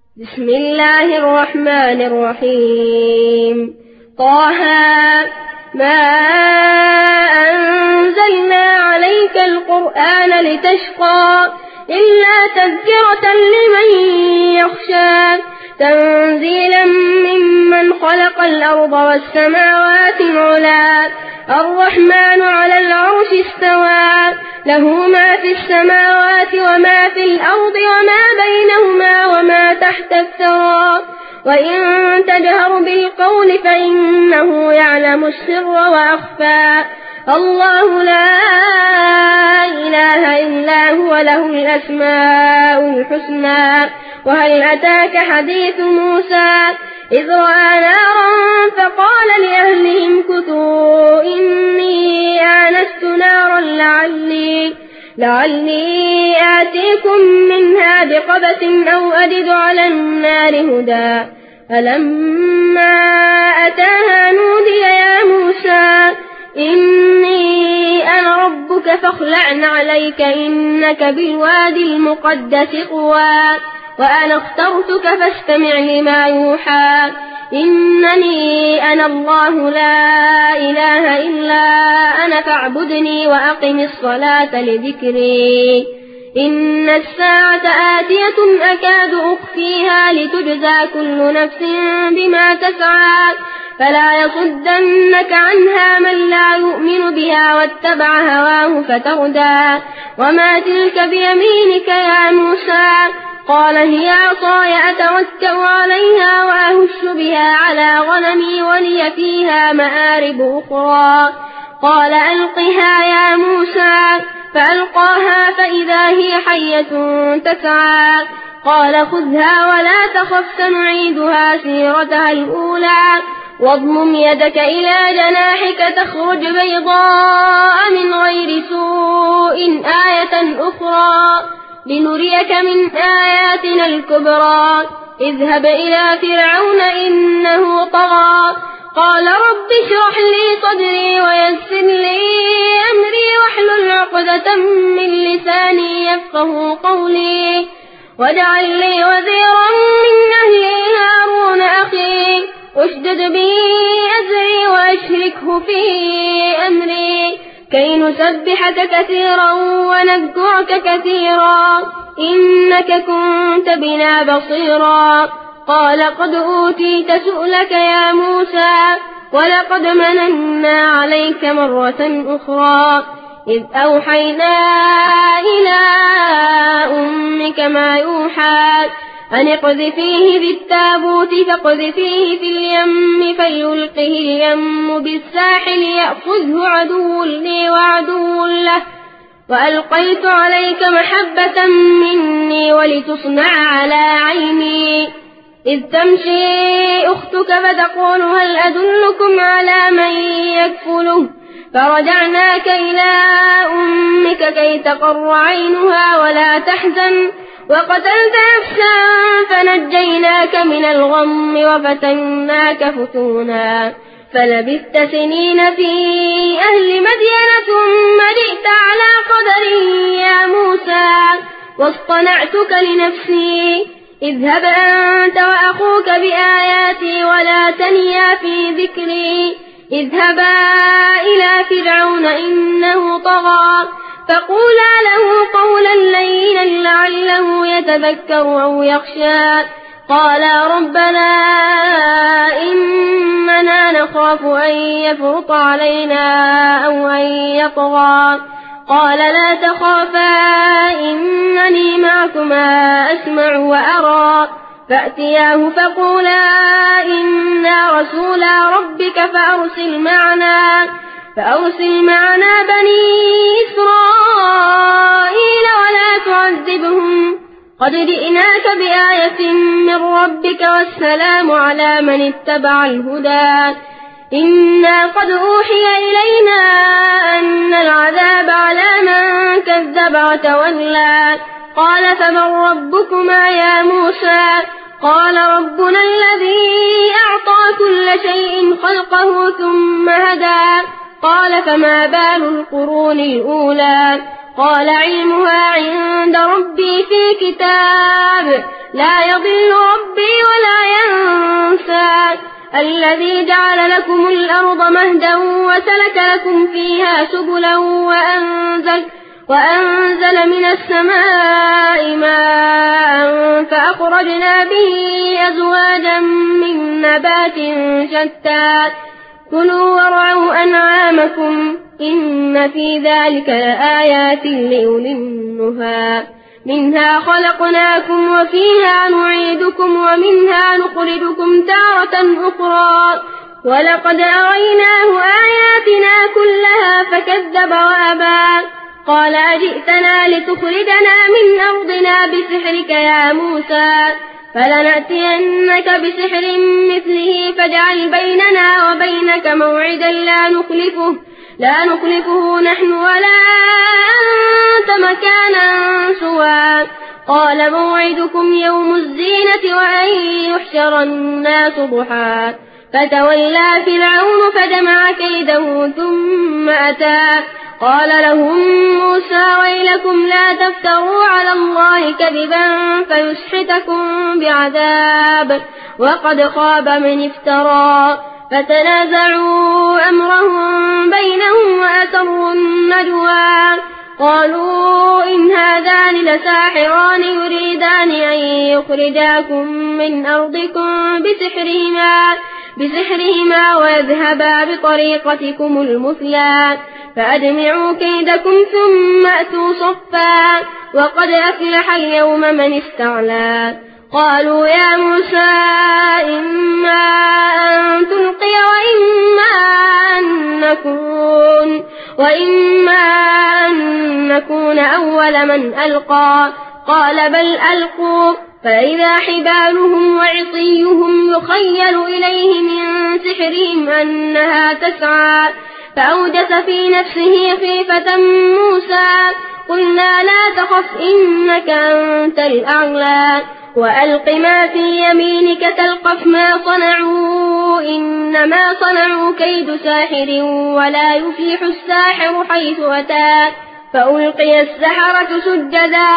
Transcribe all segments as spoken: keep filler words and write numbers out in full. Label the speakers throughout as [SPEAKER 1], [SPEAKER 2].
[SPEAKER 1] بسم الله الرحمن الرحيم. طه ما أنزلنا عليك القرآن لتشقى إلا تذكرة لمن يخشى تنزيلا ممن خلق الأرض والسماوات العلى الرحمن على العرش استوى له ما في السماوات وما في الأرض وما بينهما وما تحت الثرى وإن تجهر بالقول فإنه يعلم السر وأخفى الله لا إله إلا هو له الأسماء الحسنى. وهل أتاك حديث موسى إذ رأى نارا فقال لأهلهم كثوا إني آنست نارا لعلي, لعلي آتيكم منها بقبس أو أجد على النار هدى فلما أتاها نودي يا موسى إني أنا ربك فاخلع عليك إنك بالوادي المقدس طوى وأنا اخترتك فاستمع لما يوحى إنني أنا الله لا إله إلا أنا فاعبدني وأقم الصلاة لذكري إن الساعة آتية أكاد أخفيها لتجزى كل نفس بما تسعى فلا يصدنك عنها من لا يؤمن بها واتبع هواه فتردى وما تلك بيمينك يا موسى قال هي عصاي أتوكأ عليها وأهش بها على غنمي ولي فيها مآرب أخرى قال ألقها يا موسى فألقاها فإذا هي حية تسعى قال خذها ولا تخف سنعيدها سيرتها الأولى واضمم يدك إلى جناحك تخرج بيضاء من غير سوء آية أخرى لنريك من آياتنا الكبرى اذهب إلى فرعون إنه طغى قال رب اشرح لي صدري ويسر لي أمري واحلل عقدة من لساني يفقه قولي واجعل لي وزيرا من أهلي هارون أخي اشدد به أزري وأشركه في أمري كي نسبحك كثيرا ونذكرك كثيرا إنك كنت بنا بصيرا قال قد أوتيت سؤلك يا موسى ولقد مننا عليك مرة أخرى إذ أوحينا إلى أمك ما يوحى أن اقذفيه بالتابوت فاقذفيه في اليم فليلقه اليم بالساحل يأخذه عدو لي وعدو له وألقيت عليك محبة مني ولتصنع على عيني إذ تمشي أختك فتقول هل أدلكم على من يكفله فرجعناك إلى أمك كي تقر عينها ولا تحزن وقتلت نفسا فنجيناك من الغم وفتناك فتونا فلبثت سنين في أهل مدين ثم جئت على قدر يا موسى واصطنعتك لنفسي اذهب أنت وأخوك بآياتي ولا تنيا في ذكري اذهبا إلى فرعون إنه طغى فقولا له قولا لينا لعله يتذكر أو يخشى قالا ربنا إننا نخاف أن يفرط علينا أو أن يطغى قال لا تخافا إنني معكما أسمع وأرى فأتياه فقولا إنا رسولا ربك فأرسل معنا فأرسل معنا بني إسرائيل ولا تعذبهم قد جئناك بآية من ربك والسلام على من اتبع الهدى إنا قد أوحي إلينا أن العذاب على من كذب وتولى قال فمن ربكما يا موسى قال ربنا الذي أعطى كل شيء خلقه ثم هدى قال فما بال القرون الأولى قال علمها عند ربي في كتاب لا يضل ربي ولا ينسى الذي جعل لكم الأرض مهدا وسلك لكم فيها سبلا وأنزل, وأنزل من السماء ماء فأخرجنا به أزواجا من نبات شتى كلوا وارعوا أنعامكم إن في ذلك لآيات لأولي النهى منها خلقناكم وفيها نعيدكم ومنها نخرجكم تارة أخرى ولقد أريناه آياتنا كلها فكذب وأبى قال أجئتنا لتخرجنا من أرضنا بسحرك يا موسى فلنأتينك بسحر مثله فاجعل بيننا وبينك موعدا لا نخلفه لا نخلفه نحن ولا أنت مكانا سوى قال موعدكم يوم الزينة وأن يحشر الناس ضحى فتولى فرعون فجمع كيده ثم أتى قال لهم موسى ويلكم لا تفتروا على الله كذبا فيسحتكم بعذاب وقد خاب من افترى فتنازعوا أمرهم بينهم وأسروا النجوى قالوا إن هذان لساحران يريدان أن يخرجاكم من أرضكم بسحرهما, بسحرهما ويذهبا بطريقتكم المثلى فأجمعوا كيدكم ثم أتوا صفا وقد أفلح اليوم من استعلى قالوا يا موسى إما أن تلقي وإما أن نكون, وإما أن نكون أول من ألقى قال بل ألقوا فإذا حبالهم وعصيهم يخيل إليه من سحرهم أنها تسعى فأوجس في نفسه خيفة موسى قلنا لا تخف إنك أنت الأعلى وألق ما في يمينك تلقف ما صنعوا إنما صنعوا كيد ساحر ولا يفلح الساحر حيث أتى فألقي السحرة سجدا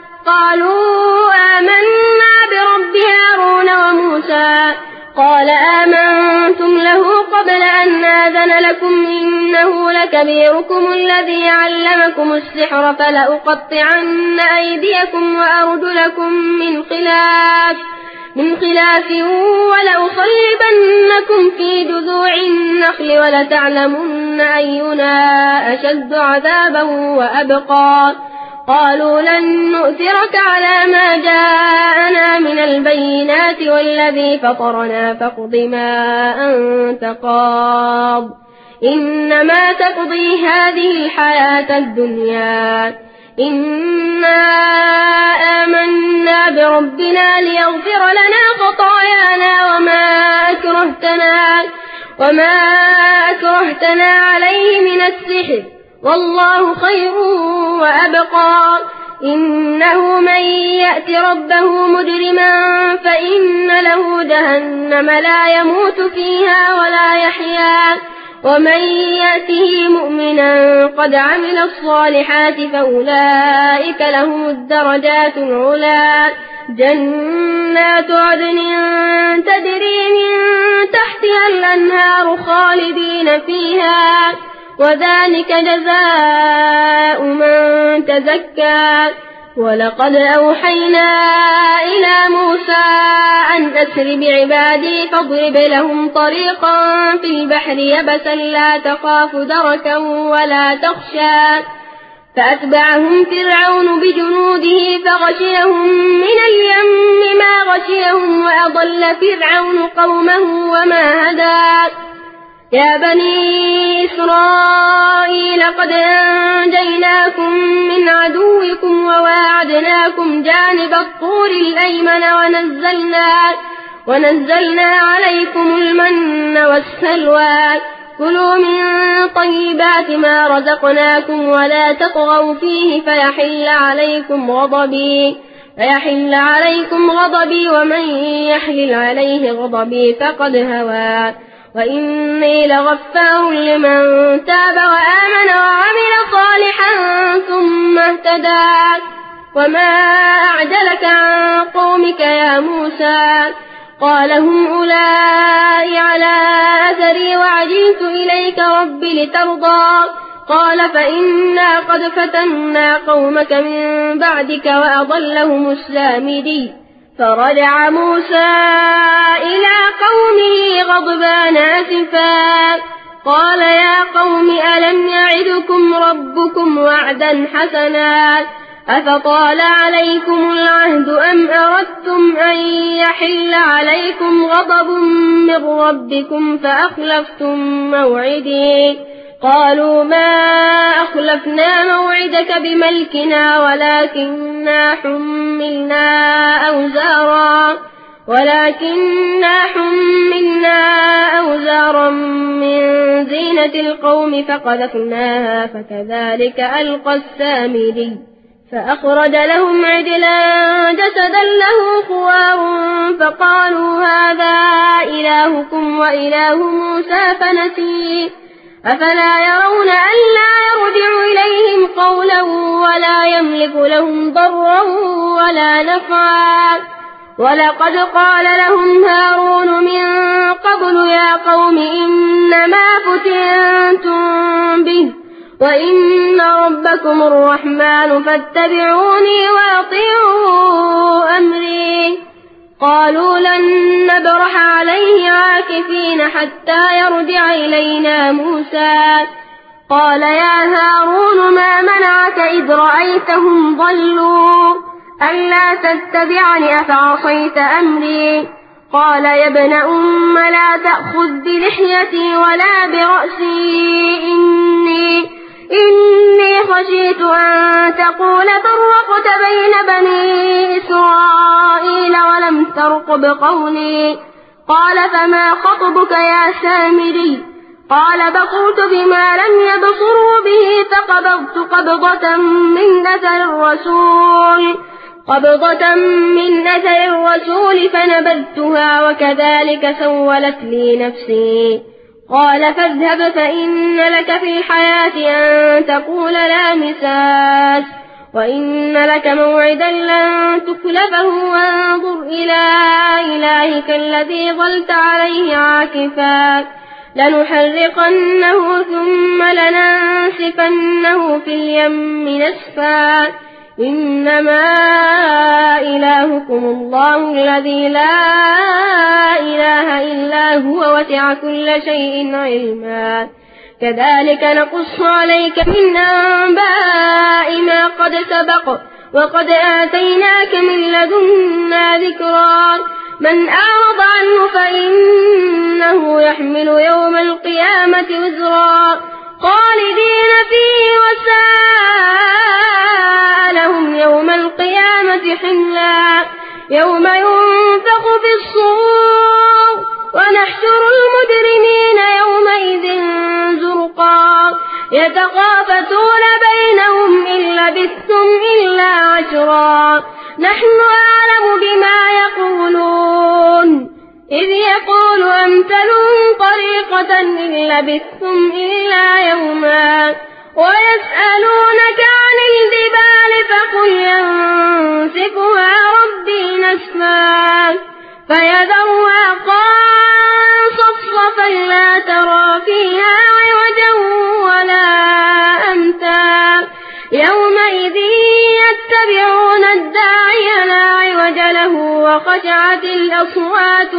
[SPEAKER 1] قالوا آمنا برب هارون وموسى قال آمنتم له قبل أن آذن لكم إنه لكبيركم الذي علمكم السحر فلأقطعن أيديكم وأرجلكم من خلاف من خلاف ولأصلبنكم في جذوع النخل ولتعلمن أينا أشد عذابا وأبقى قالوا لن نؤثرك على ما جاءنا من البينات والذي فطرنا فاقض ما أنت قاض إنما تقضي هذه الحياة الدنيا إنا آمنا بربنا ليغفر لنا خطايانا وما أكرهتنا, وما أكرهتنا عليه من السحر والله خير وأبقى إنه من يأت ربه مجرما فإن له جهنم لا يموت فيها ولا يحيا ومن يأته مؤمنا قد عمل الصالحات فأولئك لهم الدرجات العلى جنات عدن تجري من تحتها الأنهار خالدين فيها وذلك جزاء من تزكى ولقد أوحينا إلى موسى أن أسر بعبادي فاضرب لهم طريقا في البحر يبسا لا تخاف دركا ولا تخشى فأتبعهم فرعون بجنوده فغشيهم من اليم ما غشيهم وأضل فرعون قومه وما هدى يا بني إسرائيل قد أنجيناكم من عدوكم وواعدناكم جانب الطور الأيمن ونزلنا, ونزلنا عليكم المن والسلوى كلوا من طيبات ما رزقناكم ولا تطغوا فيه فيحل عليكم غضبي فيحل عليكم غضبي ومن يحلل عليه غضبي فقد هوى وإني لغفار لمن تاب وآمن وعمل صالحا ثم اهتدى. وما أعجلك عن قومك يا موسى؟ قال هم أولئك على أثري وعجلت إليك رب لترضى. قال فإنا قد فتنا قومك من بعدك وأضلهم السامري. فرجع موسى إلى قومه غضبان آسفا قال يا قوم ألم يعدكم ربكم وعدا حسنا أفطال عليكم العهد أم أردتم أن يحل عليكم غضب من ربكم فأخلفتم موعدي؟ قالوا ما أخلفنا موعدك بملكنا ولكننا حملنا أوزارا ولكننا حملنا أوزارا من زينة القوم فقذفناها فكذلك ألقى السامري. فأخرج لهم عجلا جسدا له خوار فقالوا هذا إلهكم وإله موسى فنسي. أفلا يرون ألا يرجع إليهم قولا ولا يملك لهم ضرا ولا نفعا؟ ولقد قال لهم هارون من قبل يا قوم إنما فتنتم به وإن ربكم الرحمن فاتبعوني وأطيعوا أمري. قالوا لن نبرح عليه عاكفين حتى يرجع إلينا موسى. قال يا هارون ما منعك إذ رأيتهم ضلوا ألا تتبعني أفعصيت أمري؟ قال يا ابن أم لا تأخذ بلحيتي ولا برأسي إني إني خشيت أن تقول فرقت بين بني إسرائيل ولم ترقب قولي. قال فما خطبك يا سامري؟ قال بقوت بما لم يبصروا به فقبضت قبضة من أثر الرسول قبضة من أثر الرسول فنبذتها وكذلك سولت لي نفسي. قال فاذهب فإن لك في الحياة أن تقول لا مساس وإن لك موعدا لن تخلفه وانظر إلى إلهك الذي ظلت عليه عاكفا لنحرقنه ثم لننسفنه في اليم نسفا. إنما إلهكم الله الذي لا إله إلا هو وسع كل شيء علما. كذلك نقص عليك من أنباء ما قد سبق وقد آتيناك من لدنا ذكرا. من أعرض عنه فإنه يحمل يوم القيامة وزرا خالدين فيه وساء لهم يوم القيامة حملا. يوم ينفخ في الصور ونحشر المجرمين يومئذ زرقا يتخافتون بينهم إن لبثتم إلا عشرا نحن أعلم بما يقولون إذ يقول أمثلهم طريقة إن لبثتم إلا يوما. ويسألونك عن الجبال فقل ينسفها ربي نسفا فيذرها قاعا صفصفا لا ترى فيها عوجا ولا أمتا. يومئذ يتبعون الداعي لا عوج له وخشعت الأصوات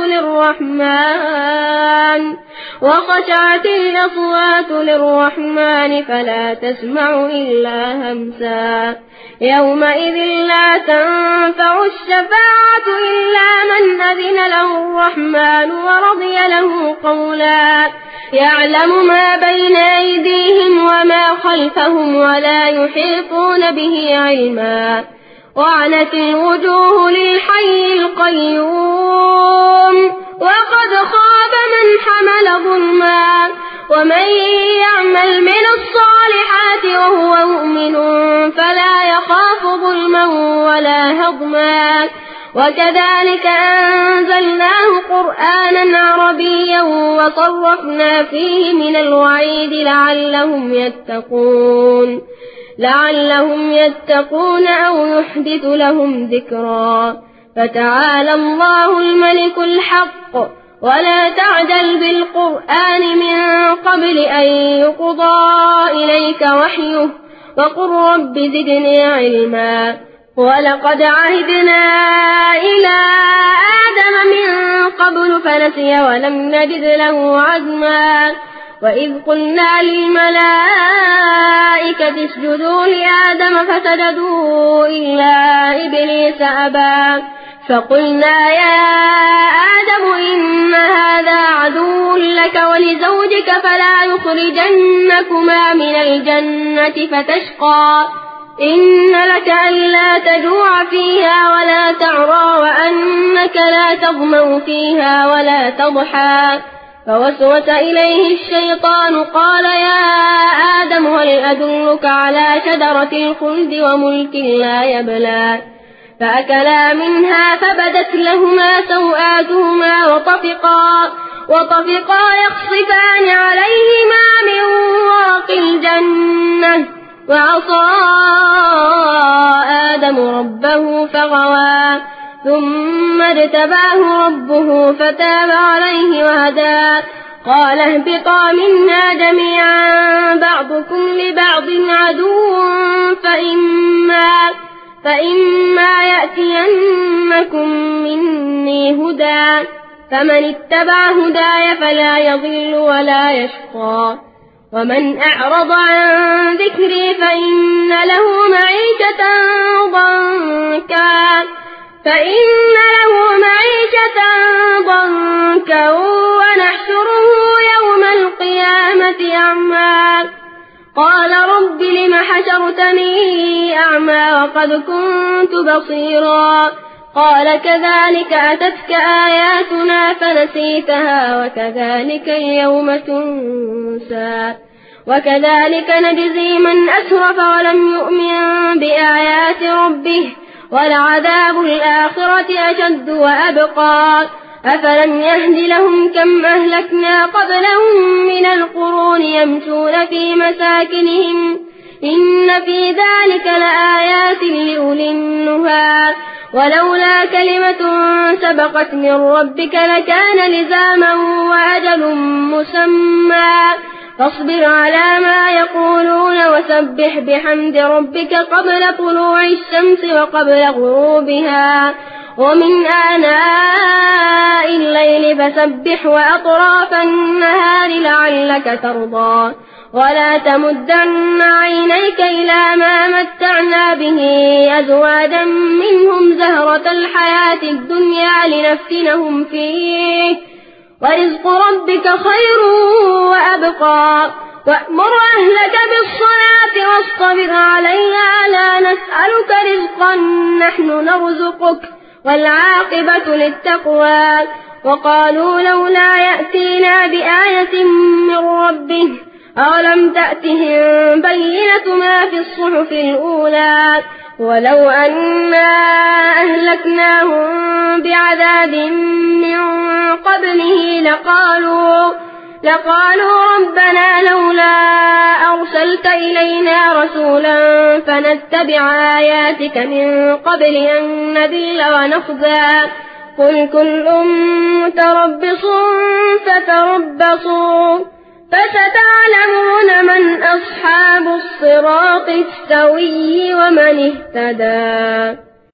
[SPEAKER 1] للرحمن وخشعت الأصوات للرحمن فلا تسمع إلا همسا. يومئذ لا تنفع الشفاعة إلا من أذن له الرحمن ورضي له قولا. يعلم ما بين أيديهم وما خلفهم ولا يحيطون به علما. وعنت الوجوه للحي القيوم وقد خاب من حمل ظلما. ومن يعمل من الصالحات وهو مؤمن فلا يخاف ظلما ولا هضما. وكذلك أنزلناه قرآنا عربيا وصرفنا فيه من الوعيد لعلهم يتقون لعلهم يتقون أو يحدث لهم ذكرا. فتعالى الله الملك الحق ولا تعجل بالقرآن من قبل أن يقضى إليك وحيه وقل رب زدني علما. ولقد عهدنا إلى آدم من قبل فنسي ولم نجد له عزما. وإذ قلنا للملائكة اسجدوا لآدم فسجدوا إلا إبليس أبى فقلنا يا آدم إن هذا عدو لك ولزوجك فلا يخرجنكما من الجنة فتشقى. إن لك ألا تجوع فيها ولا تعرى وأنك لا تظمأ فيها ولا تضحى. فوسوس إليه الشيطان قال يا آدم هل أدلك على شجرة الخلد وملك لا يبلى. فأكلا منها فبدت لهما سوآتهما وطفقا وطفقا يخصفان عليهما من ورق الجنة وعصى آدم ربه فغوى ثم اجتباه ربه فتاب عليه وهدى. قال اهبطا منا جميعا بعضكم لبعض عدو فإما, فإما يأتينكم مني هدى فمن اتبع هداي فلا يضل ولا يشقى. ومن أعرض عن ذكري فإن له معيشة ضنكا فإن له معيشة ضنكا ونحشره يوم القيامة أعمى. قال رب لم حشرتني أعمى وقد كنت بصيرا. قال كذلك أتتك آياتنا فنسيتها وكذلك اليوم تنسى. وكذلك نجزي من أسرف ولم يؤمن بآيات ربه ولعذاب الآخرة أشد وأبقى. أفلم يهد لهم كم أهلكنا قبلهم من القرون يمشون في مساكنهم إن في ذلك لآيات لأولي النهى. ولولا كلمة سبقت من ربك لكان لزاما وأجل مسمى. فاصبر على ما يقولون وسبح بحمد ربك قبل طلوع الشمس وقبل غروبها ومن آناء الليل فسبح وأطراف النهار لعلك ترضى. ولا تمدن عينيك إلى ما متعنا به أزواجا منهم زهرة الحياة الدنيا لنفتنهم فيه ورزق ربك خير وأبقى. وأمر أهلك بالصلاة واصطبر عليها لا نسألك رزقا نحن نرزقك والعاقبة للتقوى. وقالوا لولا يأتينا بآية من ربه أولم تأتهم بينة ما في الصحف الأولى. ولو أنا أهلكناهم بعذاب من قبله لقالوا, لقالوا ربنا لولا أرسلت إلينا رسولا فنتبع آياتك من قبل أن نذل ونخزى. قل كل متربص فتربصوا فستعلمون من أصحاب الصراط السوي ومن اهتدى.